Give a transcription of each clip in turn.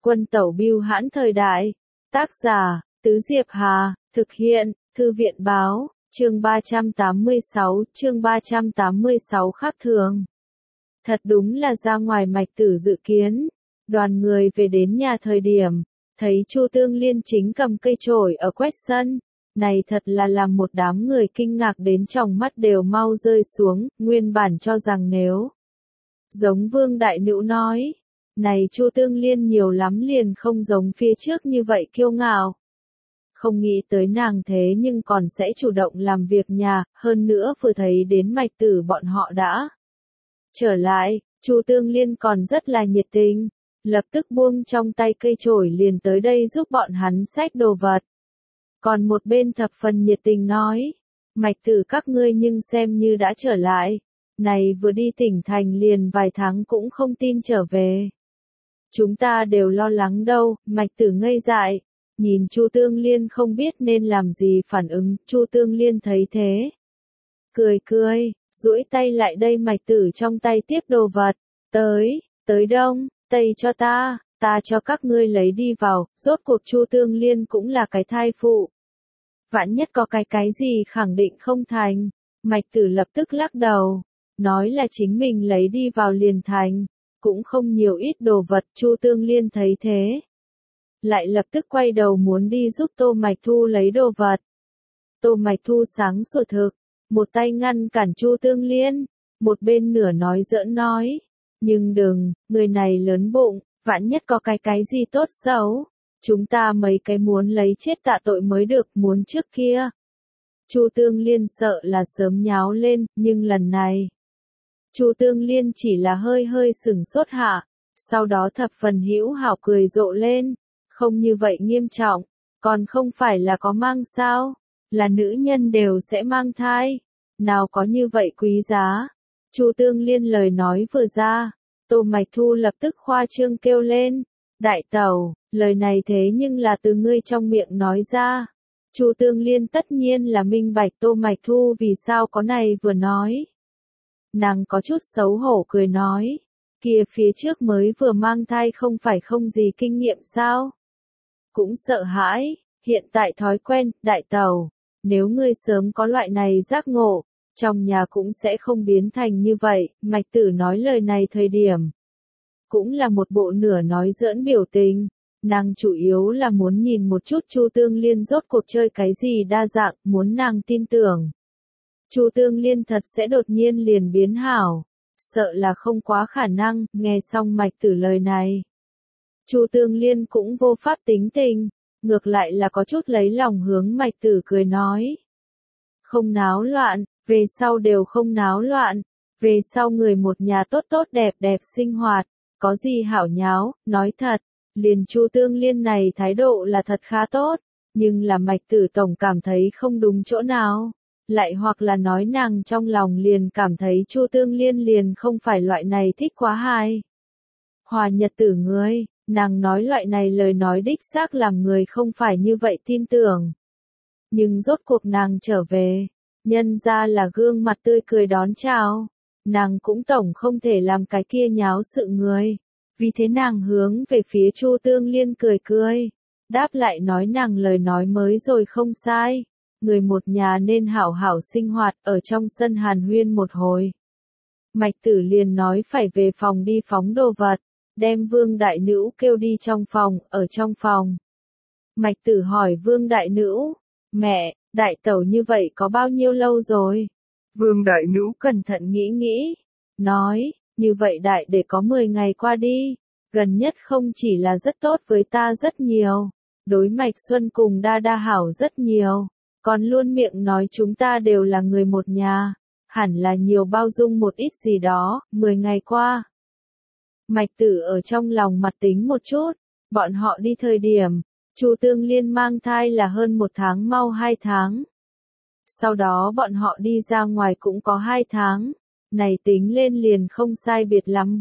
Quân tẩu bưu hãn thời đại. Tác giả, Tứ Diệp Hà, thực hiện, Thư viện báo, chương 386 khác thường. Thật đúng là ra ngoài Mạch Tử dự kiến. Đoàn người về đến nhà thời điểm, thấy Chu Tương Liên chính cầm cây chổi ở quét sân. Này thật là làm một đám người kinh ngạc đến tròng mắt đều mau rơi xuống, nguyên bản cho rằng nếu giống Vương Đại Nữu nói, này Chu Tương Liên nhiều lắm liền không giống phía trước như vậy kiêu ngạo. Không nghĩ tới nàng thế nhưng còn sẽ chủ động làm việc nhà, hơn nữa vừa thấy đến Mạch Tử bọn họ đã trở lại, Chu Tương Liên còn rất là nhiệt tình, lập tức buông trong tay cây chổi liền tới đây giúp bọn hắn xách đồ vật. Còn một bên thập phần nhiệt tình nói, Mạch Tử các ngươi nhưng xem như đã trở lại, này vừa đi tỉnh thành liền vài tháng cũng không tin trở về. Chúng ta đều lo lắng đâu, Mạch Tử ngây dại, nhìn Chu Tương Liên không biết nên làm gì phản ứng, Chu Tương Liên thấy thế. Cười, duỗi tay lại đây Mạch Tử trong tay tiếp đồ vật, tới đông, tây cho ta cho các ngươi lấy đi vào, rốt cuộc Chu Tương Liên cũng là cái thai phụ. Vạn nhất có cái gì khẳng định không thành, Mạch Tử lập tức lắc đầu, nói là chính mình lấy đi vào liền thành, cũng không nhiều ít đồ vật, Chu Tương Liên thấy thế. Lại lập tức quay đầu muốn đi giúp Tô Mạch Thu lấy đồ vật. Tô Mạch Thu sáng sủa thực, một tay ngăn cản Chu Tương Liên, một bên nửa nói giỡn nói, nhưng đừng, người này lớn bụng, vạn nhất có cái gì tốt xấu, chúng ta mấy cái muốn lấy chết tạ tội mới được, muốn trước kia. Chu Tương Liên sợ là sớm nháo lên, nhưng lần này, Chu Tương Liên chỉ là hơi sửng sốt hạ, sau đó thập phần hữu hảo cười rộ lên, không như vậy nghiêm trọng, còn không phải là có mang sao, là nữ nhân đều sẽ mang thai, nào có như vậy quý giá. Chu Tương Liên lời nói vừa ra, Tô Mạch Thu lập tức khoa trương kêu lên, đại tẩu, lời này thế nhưng là từ ngươi trong miệng nói ra. Chu Tương Liên tất nhiên là minh bạch Tô Mạch Thu vì sao có này vừa nói. Nàng có chút xấu hổ cười nói, kia phía trước mới vừa mang thai không phải không gì kinh nghiệm sao? Cũng sợ hãi, hiện tại thói quen, đại tẩu, nếu ngươi sớm có loại này giác ngộ, trong nhà cũng sẽ không biến thành như vậy. Mạch Tử nói lời này thời điểm, cũng là một bộ nửa nói giỡn biểu tình, nàng chủ yếu là muốn nhìn một chút Chu Tương Liên rốt cuộc chơi cái gì đa dạng, muốn nàng tin tưởng. Chu Tương Liên thật sẽ đột nhiên liền biến hảo, sợ là không quá khả năng. Nghe xong Mạch Tử lời này, Chu Tương Liên cũng vô pháp tính tình, ngược lại là có chút lấy lòng hướng Mạch Tử cười nói. Không náo loạn, về sau đều không náo loạn, về sau người một nhà tốt đẹp sinh hoạt, có gì hảo nháo, nói thật, liền Chu Tương Liên này thái độ là thật khá tốt, nhưng là Mạch Tử tổng cảm thấy không đúng chỗ nào. Lại hoặc là nói nàng trong lòng liền cảm thấy Chu Tương Liên liền không phải loại này thích quá hài hòa nhật tử người, nàng nói loại này lời nói đích xác làm người không phải như vậy tin tưởng. Nhưng rốt cuộc nàng trở về, nhân ra là gương mặt tươi cười đón chào, nàng cũng tổng không thể làm cái kia nháo sự người, vì thế nàng hướng về phía Chu Tương Liên cười, đáp lại nói nàng lời nói mới rồi không sai. Người một nhà nên hảo hảo sinh hoạt ở trong sân hàn huyên một hồi. Mạch Tử liền nói phải về phòng đi phóng đồ vật, đem Vương Đại Nữu kêu đi trong phòng, ở trong phòng. Mạch Tử hỏi Vương Đại Nữu, mẹ, đại tẩu như vậy có bao nhiêu lâu rồi? Vương Đại Nữu cẩn thận nghĩ, nói, như vậy đại để có 10 ngày qua đi, gần nhất không chỉ là rất tốt với ta rất nhiều, đối Mạch Xuân cùng đa đa hảo rất nhiều. Còn luôn miệng nói chúng ta đều là người một nhà, hẳn là nhiều bao dung một ít gì đó. 10 ngày qua, Mạch Tử ở trong lòng mặt tính một chút, bọn họ đi thời điểm, Chu Tương Liên mang thai là hơn 1 tháng mau 2 tháng. Sau đó bọn họ đi ra ngoài cũng có 2 tháng, này tính lên liền không sai biệt lắm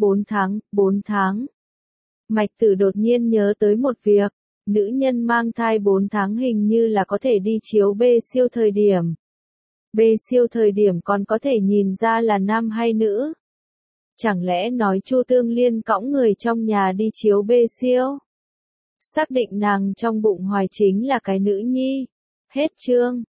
4 tháng. Mạch Tử đột nhiên nhớ tới một việc. Nữ nhân mang thai 4 tháng hình như là có thể đi chiếu B siêu thời điểm. B siêu thời điểm còn có thể nhìn ra là nam hay nữ. Chẳng lẽ nói Chu Tương Liên cõng người trong nhà đi chiếu B siêu? Xác định nàng trong bụng Hoài chính là cái nữ nhi. Hết chương.